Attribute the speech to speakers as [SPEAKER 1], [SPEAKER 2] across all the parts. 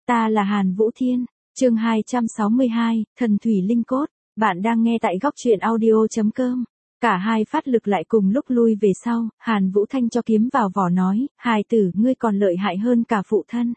[SPEAKER 1] Ta là Hàn Vũ Thiên, chương 262, Thần Thủy Linh Cốt. Bạn đang nghe tại góc truyện audio.com. Cả hai phát lực lại cùng lúc lui về sau, Hàn Vũ Thanh cho kiếm vào vỏ nói, hài tử, ngươi còn lợi hại hơn cả phụ thân.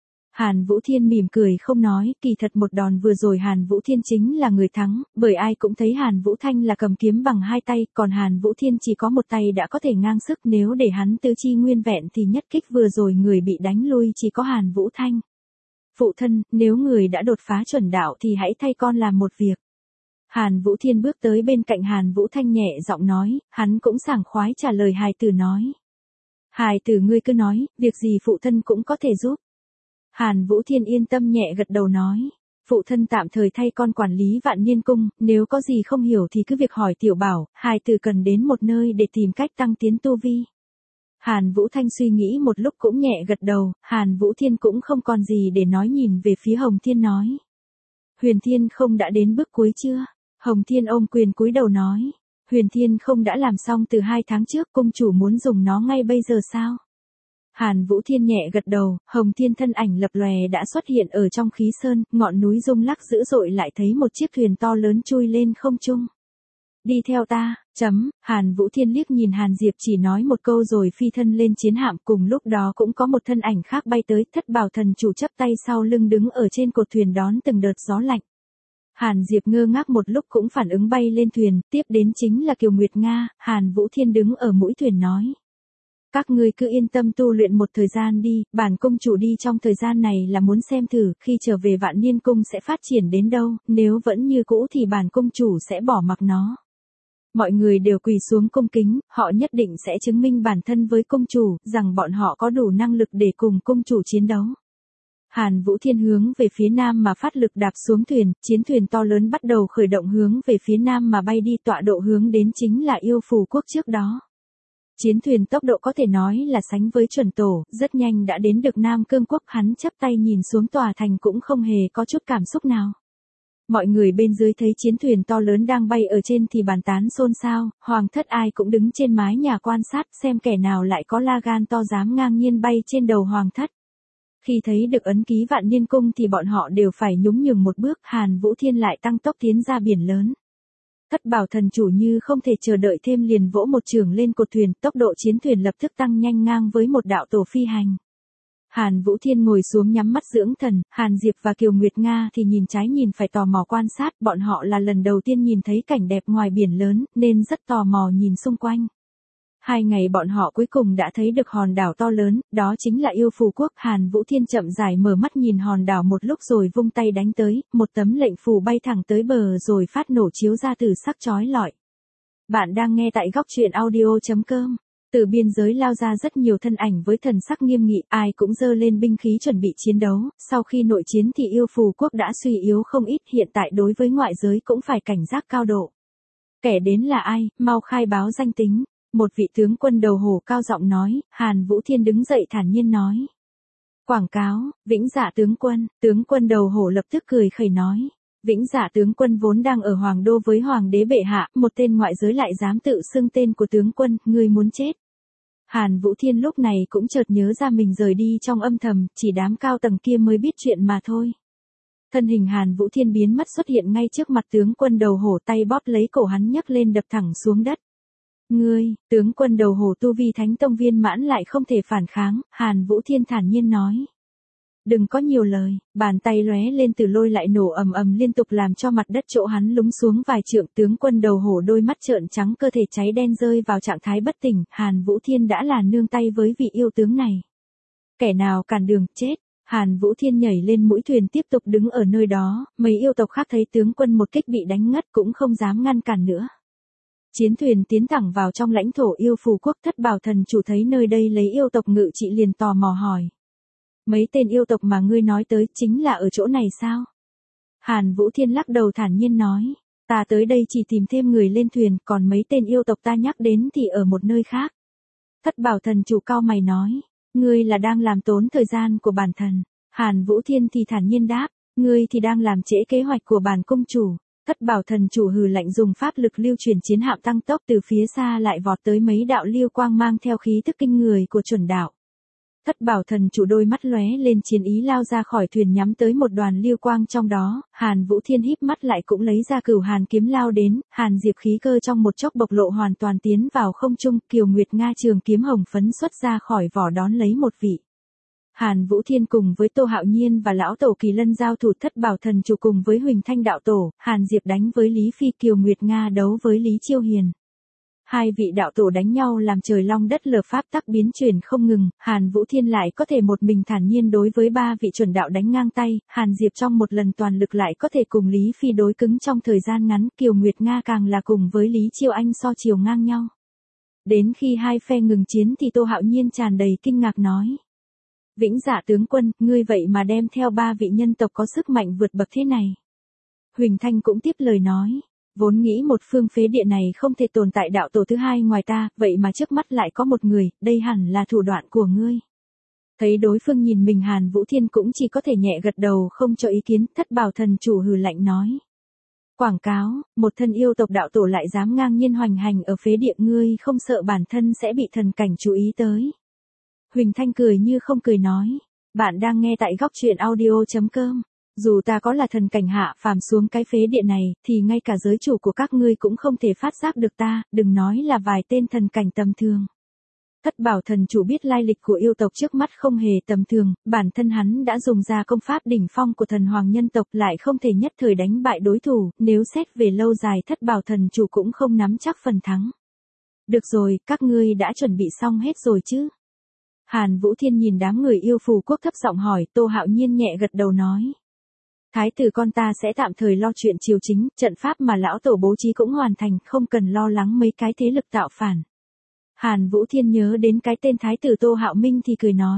[SPEAKER 1] Hàn Vũ Thiên mỉm cười không nói, kỳ thật một đòn vừa rồi Hàn Vũ Thiên chính là người thắng, bởi ai cũng thấy Hàn Vũ Thanh là cầm kiếm bằng hai tay, còn Hàn Vũ Thiên chỉ có một tay đã có thể ngang sức, nếu để hắn tứ chi nguyên vẹn thì nhất kích vừa rồi người bị đánh lui chỉ có Hàn Vũ Thanh. Phụ thân, nếu người đã đột phá chuẩn đạo thì hãy thay con làm một việc. Hàn Vũ Thiên bước tới bên cạnh Hàn Vũ Thanh nhẹ giọng nói, hắn cũng sảng khoái trả lời hài tử nói. Hài tử ngươi cứ nói, việc gì phụ thân cũng có thể giúp. Hàn Vũ Thiên yên tâm nhẹ gật đầu nói, phụ thân tạm thời thay con quản lý Vạn Niên Cung, nếu có gì không hiểu thì cứ việc hỏi tiểu bảo, hài tử cần đến một nơi để tìm cách tăng tiến tu vi. Hàn Vũ Thanh suy nghĩ một lúc cũng nhẹ gật đầu, Hàn Vũ Thiên cũng không còn gì để nói nhìn về phía Hồng Thiên nói. Huyền Thiên không đã đến bước cuối chưa? Hồng Thiên ôm quyền cúi đầu nói, Huyền Thiên không đã làm xong từ 2 tháng trước, cung chủ muốn dùng nó ngay bây giờ sao? Hàn Vũ Thiên nhẹ gật đầu, Hồng Thiên thân ảnh lập lòe đã xuất hiện ở trong khí sơn, ngọn núi rung lắc dữ dội lại thấy một chiếc thuyền to lớn chui lên không trung. Đi theo ta, Hàn Vũ Thiên liếc nhìn Hàn Diệp chỉ nói một câu rồi phi thân lên chiến hạm, cùng lúc đó cũng có một thân ảnh khác bay tới, Thất Bảo Thần Chủ chắp tay sau lưng đứng ở trên cột thuyền đón từng đợt gió lạnh. Hàn Diệp ngơ ngác một lúc cũng phản ứng bay lên thuyền, tiếp đến chính là Kiều Nguyệt Nga, Hàn Vũ Thiên đứng ở mũi thuyền nói. Các ngươi cứ yên tâm tu luyện một thời gian đi, bản cung chủ đi trong thời gian này là muốn xem thử, khi trở về Vạn Niên Cung sẽ phát triển đến đâu, nếu vẫn như cũ thì bản cung chủ sẽ bỏ mặc nó. Mọi người đều quỳ xuống cung kính, họ nhất định sẽ chứng minh bản thân với cung chủ, rằng bọn họ có đủ năng lực để cùng cung chủ chiến đấu. Hàn Vũ Thiên hướng về phía nam mà phát lực đạp xuống thuyền, chiến thuyền to lớn bắt đầu khởi động hướng về phía nam mà bay đi, tọa độ hướng đến chính là Yêu Phù Quốc trước đó. Chiến thuyền tốc độ có thể nói là sánh với chuẩn tổ, rất nhanh đã đến được Nam Cương Quốc, hắn chắp tay nhìn xuống tòa thành cũng không hề có chút cảm xúc nào. Mọi người bên dưới thấy chiến thuyền to lớn đang bay ở trên thì bàn tán xôn xao, hoàng thất ai cũng đứng trên mái nhà quan sát xem kẻ nào lại có la gan to dám ngang nhiên bay trên đầu hoàng thất. Khi thấy được ấn ký Vạn Niên Cung thì bọn họ đều phải nhún nhường một bước, Hàn Vũ Thiên lại tăng tốc tiến ra biển lớn. Thất Bảo Thần Chủ như không thể chờ đợi thêm liền vỗ một chưởng lên cột thuyền, tốc độ chiến thuyền lập tức tăng nhanh ngang với một đạo tổ phi hành. Hàn Vũ Thiên ngồi xuống nhắm mắt dưỡng thần, Hàn Diệp và Kiều Nguyệt Nga thì nhìn trái nhìn phải tò mò quan sát, bọn họ là lần đầu tiên nhìn thấy cảnh đẹp ngoài biển lớn, nên rất tò mò nhìn xung quanh. 2 ngày bọn họ cuối cùng đã thấy được hòn đảo to lớn, đó chính là Yêu Phù Quốc. Hàn Vũ Thiên chậm rãi mở mắt nhìn hòn đảo một lúc rồi vung tay đánh tới, một tấm lệnh phù bay thẳng tới bờ rồi phát nổ chiếu ra từ sắc chói lọi. Bạn đang nghe tại góc truyện audio.com. Từ biên giới lao ra rất nhiều thân ảnh với thần sắc nghiêm nghị, ai cũng giơ lên binh khí chuẩn bị chiến đấu, sau khi nội chiến thì Yêu Phù Quốc đã suy yếu không ít, hiện tại đối với ngoại giới cũng phải cảnh giác cao độ. Kẻ đến là ai, mau khai báo danh tính. Một vị tướng quân đầu hổ cao giọng nói, Hàn Vũ Thiên đứng dậy thản nhiên nói. Quảng cáo, Vĩnh Dạ tướng quân đầu hổ lập tức cười khẩy nói. Vĩnh Dạ tướng quân vốn đang ở Hoàng Đô với Hoàng đế bệ hạ, một tên ngoại giới lại dám tự xưng tên của tướng quân, ngươi muốn chết. Hàn Vũ Thiên lúc này cũng chợt nhớ ra mình rời đi trong âm thầm, chỉ đám cao tầng kia mới biết chuyện mà thôi. Thân hình Hàn Vũ Thiên biến mất xuất hiện ngay trước mặt tướng quân đầu hổ, tay bóp lấy cổ hắn nhấc lên đập thẳng xuống đất. Ngươi, tướng quân đầu hổ tu vi thánh tông viên mãn lại không thể phản kháng, Hàn Vũ Thiên thản nhiên nói. Đừng có nhiều lời, bàn tay lóe lên từ lôi lại nổ ầm ầm liên tục làm cho mặt đất chỗ hắn lún xuống vài trượng, tướng quân đầu hổ đôi mắt trợn trắng cơ thể cháy đen rơi vào trạng thái bất tỉnh, Hàn Vũ Thiên đã là nương tay với vị yêu tướng này. Kẻ nào cản đường, chết. Hàn Vũ Thiên nhảy lên mũi thuyền tiếp tục đứng ở nơi đó, mấy yêu tộc khác thấy tướng quân một kích bị đánh ngất cũng không dám ngăn cản nữa. Chiến thuyền tiến thẳng vào trong lãnh thổ Yêu Phù Quốc, Thất Bảo Thần Chủ thấy nơi đây lấy yêu tộc ngự trị liền tò mò hỏi. Mấy tên yêu tộc mà ngươi nói tới chính là ở chỗ này sao? Hàn Vũ Thiên lắc đầu thản nhiên nói. Ta tới đây chỉ tìm thêm người lên thuyền, còn mấy tên yêu tộc ta nhắc đến thì ở một nơi khác. Thất Bảo Thần Chủ cau mày nói. Ngươi là đang làm tốn thời gian của bản thần. Hàn Vũ Thiên thì thản nhiên đáp. Ngươi thì đang làm trễ kế hoạch của bản cung chủ. Thất Bảo Thần Chủ hừ lạnh dùng pháp lực lưu chuyển chiến hạm tăng tốc từ phía xa lại vọt tới mấy đạo lưu quang mang theo khí tức kinh người của chuẩn đạo. Thất bảo thần chủ đôi mắt lóe lên chiến ý lao ra khỏi thuyền nhắm tới một đoàn lưu quang trong đó, Hàn Vũ Thiên híp mắt lại cũng lấy ra Cửu Hàn kiếm lao đến, Hàn Diệp khí cơ trong một chốc bộc lộ hoàn toàn tiến vào không trung, Kiều Nguyệt Nga trường kiếm hồng phấn xuất ra khỏi vỏ đón lấy một vị. Hàn Vũ Thiên cùng với Tô Hạo Nhiên và lão tổ Kỳ Lân giao thủ, Thất bảo thần chủ cùng với Huỳnh Thanh đạo tổ, Hàn Diệp đánh với Lý Phi, Kiều Nguyệt Nga đấu với Lý Chiêu Hiền. Hai vị đạo tổ đánh nhau làm trời long đất lở, pháp tắc biến chuyển không ngừng, Hàn Vũ Thiên lại có thể một mình thản nhiên đối với ba vị chuẩn đạo đánh ngang tay, Hàn Diệp trong một lần toàn lực lại có thể cùng Lý Phi đối cứng trong thời gian ngắn, Kiều Nguyệt Nga càng là cùng với Lý Chiêu Anh so chiều ngang nhau. Đến khi hai phe ngừng chiến thì Tô Hạo Nhiên tràn đầy kinh ngạc nói. Vĩnh Dạ tướng quân, ngươi vậy mà đem theo ba vị nhân tộc có sức mạnh vượt bậc thế này. Huỳnh Thanh cũng tiếp lời nói. Vốn nghĩ một phương phế địa này không thể tồn tại đạo tổ thứ hai ngoài ta, vậy mà trước mắt lại có một người, đây hẳn là thủ đoạn của ngươi. Thấy đối phương nhìn mình, Hàn Vũ Thiên cũng chỉ có thể nhẹ gật đầu không cho ý kiến. Thất bảo thần chủ hừ lạnh nói. Quảng cáo, một thân yêu tộc đạo tổ lại dám ngang nhiên hoành hành ở phế địa, ngươi không sợ bản thân sẽ bị thần cảnh chú ý tới. Huỳnh Thanh cười như không cười nói. Bạn đang nghe tại góc truyện audio.com. Dù ta có là thần cảnh hạ phàm xuống cái phế địa này, thì ngay cả giới chủ của các ngươi cũng không thể phát giác được ta, đừng nói là vài tên thần cảnh tầm thường. Thất bảo thần chủ biết lai lịch của yêu tộc trước mắt không hề tầm thường, bản thân hắn đã dùng ra công pháp đỉnh phong của thần hoàng nhân tộc lại không thể nhất thời đánh bại đối thủ, nếu xét về lâu dài thất bảo thần chủ cũng không nắm chắc phần thắng. Được rồi, các ngươi đã chuẩn bị xong hết rồi chứ? Hàn Vũ Thiên nhìn đám người yêu phù quốc thấp giọng hỏi, Tô Hạo Nhiên nhẹ gật đầu nói. Thái tử con ta sẽ tạm thời lo chuyện triều chính, trận pháp mà lão tổ bố trí cũng hoàn thành, không cần lo lắng mấy cái thế lực tạo phản. Hàn Vũ Thiên nhớ đến cái tên thái tử Tô Hạo Minh thì cười nói.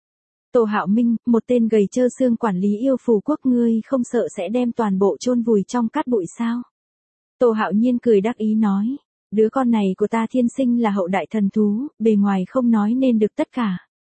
[SPEAKER 1] Tô Hạo Minh, một tên gầy trơ xương quản lý yêu phù quốc, ngươi không sợ sẽ đem toàn bộ chôn vùi trong cát bụi sao? Tô Hạo Nhiên cười đắc ý nói. Đứa con này của ta thiên sinh là hậu đại thần thú, bề ngoài không nói nên được tất cả.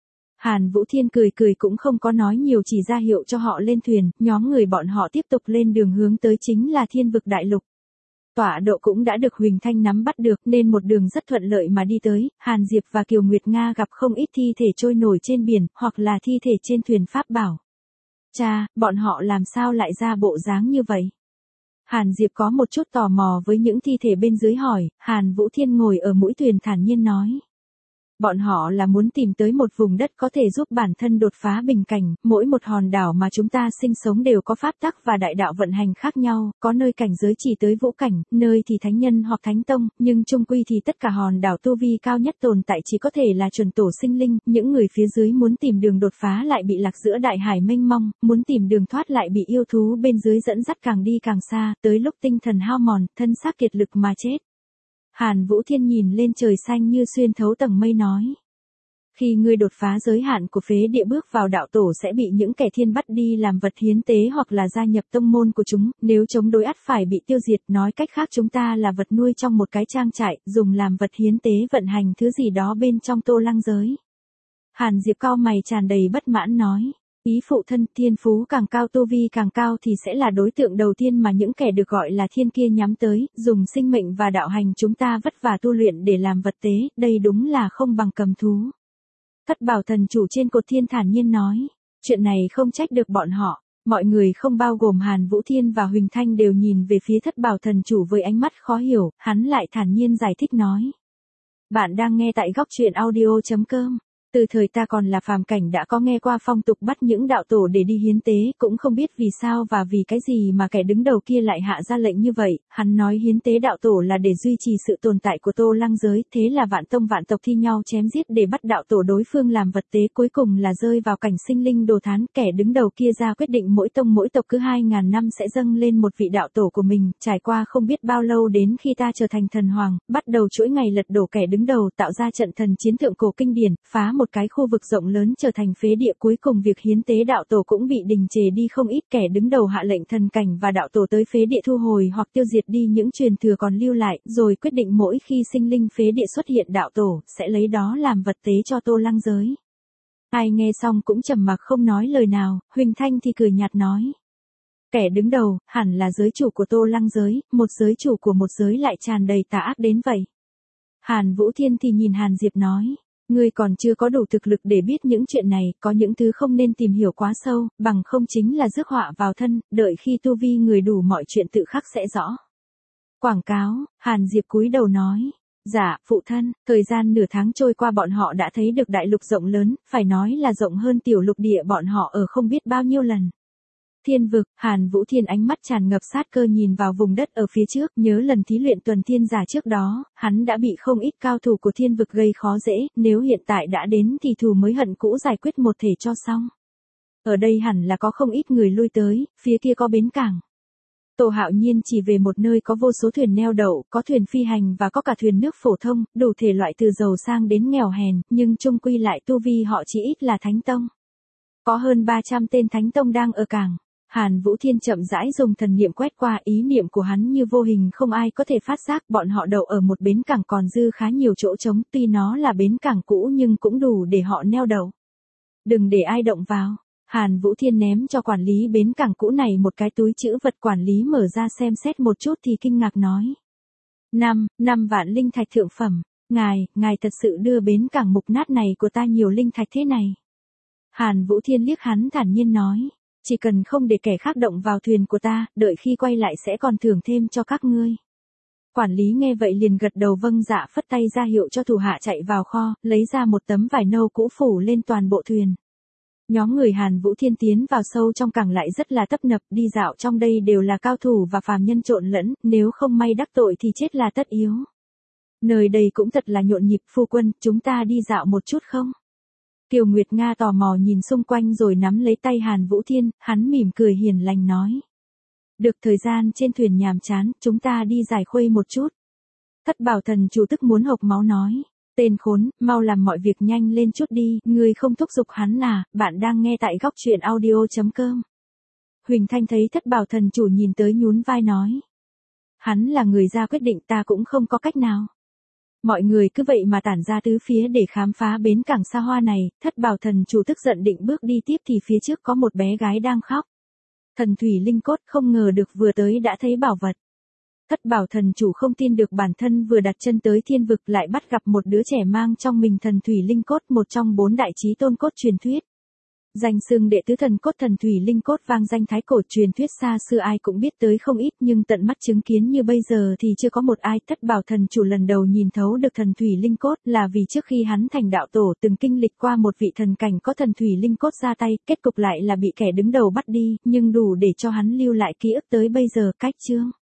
[SPEAKER 1] Hàn Vũ Thiên cười cười cũng không có nói nhiều, chỉ ra hiệu cho họ lên thuyền, nhóm người bọn họ tiếp tục lên đường hướng tới chính là Thiên Vực Đại Lục. Tọa độ cũng đã được Huỳnh Thanh nắm bắt được nên một đường rất thuận lợi mà đi tới, Hàn Diệp và Kiều Nguyệt Nga gặp không ít thi thể trôi nổi trên biển, hoặc là thi thể trên thuyền pháp bảo. Cha, bọn họ làm sao lại ra bộ dáng như vậy? Hàn Diệp có một chút tò mò với những thi thể bên dưới hỏi, Hàn Vũ Thiên ngồi ở mũi thuyền thản nhiên nói. Bọn họ là muốn tìm tới một vùng đất có thể giúp bản thân đột phá bình cảnh, mỗi một hòn đảo mà chúng ta sinh sống đều có pháp tắc và đại đạo vận hành khác nhau, có nơi cảnh giới chỉ tới vũ cảnh, nơi thì thánh nhân hoặc thánh tông, nhưng chung quy thì tất cả hòn đảo tu vi cao nhất tồn tại chỉ có thể là chuẩn tổ sinh linh, những người phía dưới muốn tìm đường đột phá lại bị lạc giữa đại hải mênh mông, muốn tìm đường thoát lại bị yêu thú bên dưới dẫn dắt càng đi càng xa, tới lúc tinh thần hao mòn, thân xác kiệt lực mà chết. Hàn Vũ Thiên nhìn lên trời xanh như xuyên thấu tầng mây nói. Khi ngươi đột phá giới hạn của phế địa bước vào đạo tổ sẽ bị những kẻ thiên bắt đi làm vật hiến tế hoặc là gia nhập tông môn của chúng, nếu chống đối ắt phải bị tiêu diệt, nói cách khác chúng ta là vật nuôi trong một cái trang trại, dùng làm vật hiến tế vận hành thứ gì đó bên trong Tô Lăng giới. Hàn Diệp cau mày tràn đầy bất mãn nói. Ý phụ thân, thiên phú càng cao tu vi càng cao thì sẽ là đối tượng đầu tiên mà những kẻ được gọi là thiên kia nhắm tới, dùng sinh mệnh và đạo hành chúng ta vất vả tu luyện để làm vật tế, đây đúng là không bằng cầm thú. Thất bảo thần chủ trên cột thiên thản nhiên nói, chuyện này không trách được bọn họ, mọi người không bao gồm Hàn Vũ Thiên và Huỳnh Thanh đều nhìn về phía thất bảo thần chủ với ánh mắt khó hiểu, hắn lại thản nhiên giải thích nói. Bạn đang nghe tại góc truyện audio.com. Từ thời ta còn là phàm cảnh đã có nghe qua phong tục bắt những đạo tổ để đi hiến tế, cũng không biết vì sao và vì cái gì mà kẻ đứng đầu kia lại hạ ra lệnh như vậy, hắn nói hiến tế đạo tổ là để duy trì sự tồn tại của Tô Lăng giới, thế là vạn tông vạn tộc thi nhau chém giết để bắt đạo tổ đối phương làm vật tế, cuối cùng là rơi vào cảnh sinh linh đồ thán, kẻ đứng đầu kia ra quyết định mỗi tông mỗi tộc cứ 2000 năm sẽ dâng lên một vị đạo tổ của mình, trải qua không biết bao lâu đến khi ta trở thành thần hoàng, bắt đầu chuỗi ngày lật đổ kẻ đứng đầu, tạo ra trận thần chiến thượng cổ kinh điển, phá một cái khu vực rộng lớn trở thành phế địa, cuối cùng việc hiến tế đạo tổ cũng bị đình trệ đi, không ít kẻ đứng đầu hạ lệnh thần cảnh và đạo tổ tới phế địa thu hồi hoặc tiêu diệt đi những truyền thừa còn lưu lại, rồi quyết định mỗi khi sinh linh phế địa xuất hiện đạo tổ, sẽ lấy đó làm vật tế cho Tô Lăng giới. Ai nghe xong cũng trầm mặc không nói lời nào, Huỳnh Thanh thì cười nhạt nói. Kẻ đứng đầu, hẳn là giới chủ của Tô Lăng giới, một giới chủ của một giới lại tràn đầy tà ác đến vậy. Hàn Vũ Thiên thì nhìn Hàn Diệp nói. Ngươi còn chưa có đủ thực lực để biết những chuyện này, có những thứ không nên tìm hiểu quá sâu, bằng không chính là rước họa vào thân, đợi khi tu vi người đủ mọi chuyện tự khắc sẽ rõ. Quảng cáo, Hàn Diệp cúi đầu nói. Dạ, phụ thân, thời gian nửa tháng trôi qua bọn họ đã thấy được đại lục rộng lớn, phải nói là rộng hơn tiểu lục địa bọn họ ở không biết bao nhiêu lần. Thiên vực, Hàn Vũ Thiên ánh mắt tràn ngập sát cơ nhìn vào vùng đất ở phía trước, nhớ lần thí luyện tuần thiên giả trước đó, hắn đã bị không ít cao thủ của thiên vực gây khó dễ, nếu hiện tại đã đến thì thù mới hận cũ giải quyết một thể cho xong. Ở đây hẳn là có không ít người lui tới, phía kia có bến cảng. Tô Hạo Nhiên chỉ về một nơi có vô số thuyền neo đậu, có thuyền phi hành và có cả thuyền nước phổ thông, đủ thể loại từ giàu sang đến nghèo hèn, nhưng chung quy lại tu vi họ chỉ ít là Thánh Tông. Có hơn 300 tên Thánh Tông đang ở cảng. Hàn Vũ Thiên chậm rãi dùng thần niệm quét qua, ý niệm của hắn như vô hình không ai có thể phát giác, bọn họ đậu ở một bến cảng còn dư khá nhiều chỗ trống, tuy nó là bến cảng cũ nhưng cũng đủ để họ neo đậu. Đừng để ai động vào. Hàn Vũ Thiên ném cho quản lý bến cảng cũ này một cái túi trữ vật, quản lý mở ra xem xét một chút thì kinh ngạc nói. 5 vạn linh thạch thượng phẩm, ngài thật sự đưa bến cảng mục nát này của ta nhiều linh thạch thế này. Hàn Vũ Thiên liếc hắn thản nhiên nói. Chỉ cần không để kẻ khác động vào thuyền của ta, đợi khi quay lại sẽ còn thưởng thêm cho các ngươi. Quản lý nghe vậy liền gật đầu vâng dạ, phất tay ra hiệu cho thủ hạ chạy vào kho, lấy ra một tấm vải nâu cũ phủ lên toàn bộ thuyền. Nhóm người Hàn Vũ Thiên tiến vào sâu trong cảng lại rất là tấp nập, đi dạo trong đây đều là cao thủ và phàm nhân trộn lẫn, nếu không may đắc tội thì chết là tất yếu. Nơi đây cũng thật là nhộn nhịp, phu quân, chúng ta đi dạo một chút không? Kiều Nguyệt Nga tò mò nhìn xung quanh rồi nắm lấy tay Hàn Vũ Thiên, hắn mỉm cười hiền lành nói. Được, thời gian trên thuyền nhàm chán, chúng ta đi giải khuây một chút. Thất Bảo Thần chủ tức muốn hộc máu nói. Tên khốn, mau làm mọi việc nhanh lên chút đi, ngươi không thúc giục hắn à, bạn đang nghe tại góc truyện audio.com. Huỳnh Thanh thấy Thất Bảo Thần chủ nhìn tới nhún vai nói. Hắn là người ra quyết định, ta cũng không có cách nào. Mọi người cứ vậy mà tản ra tứ phía để khám phá bến cảng xa hoa này, Thất Bảo Thần chủ tức giận định bước đi tiếp thì phía trước có một bé gái đang khóc. Thần thủy linh cốt không ngờ được vừa tới đã thấy bảo vật. Thất Bảo Thần chủ không tin được bản thân vừa đặt chân tới thiên vực lại bắt gặp một đứa trẻ mang trong mình thần thủy linh cốt, một trong 4 đại chí tôn cốt truyền thuyết. Danh xưng đệ tứ thần cốt thần thủy linh cốt vang danh thái cổ, truyền thuyết xa xưa ai cũng biết tới không ít nhưng tận mắt chứng kiến như bây giờ thì chưa có một ai. Thất Bảo Thần chủ lần đầu nhìn thấu được thần thủy linh cốt là vì trước khi hắn thành đạo tổ từng kinh lịch qua một vị thần cảnh có thần thủy linh cốt ra tay, kết cục lại là bị kẻ đứng đầu bắt đi, nhưng đủ để cho hắn lưu lại ký ức tới bây giờ. Cách chương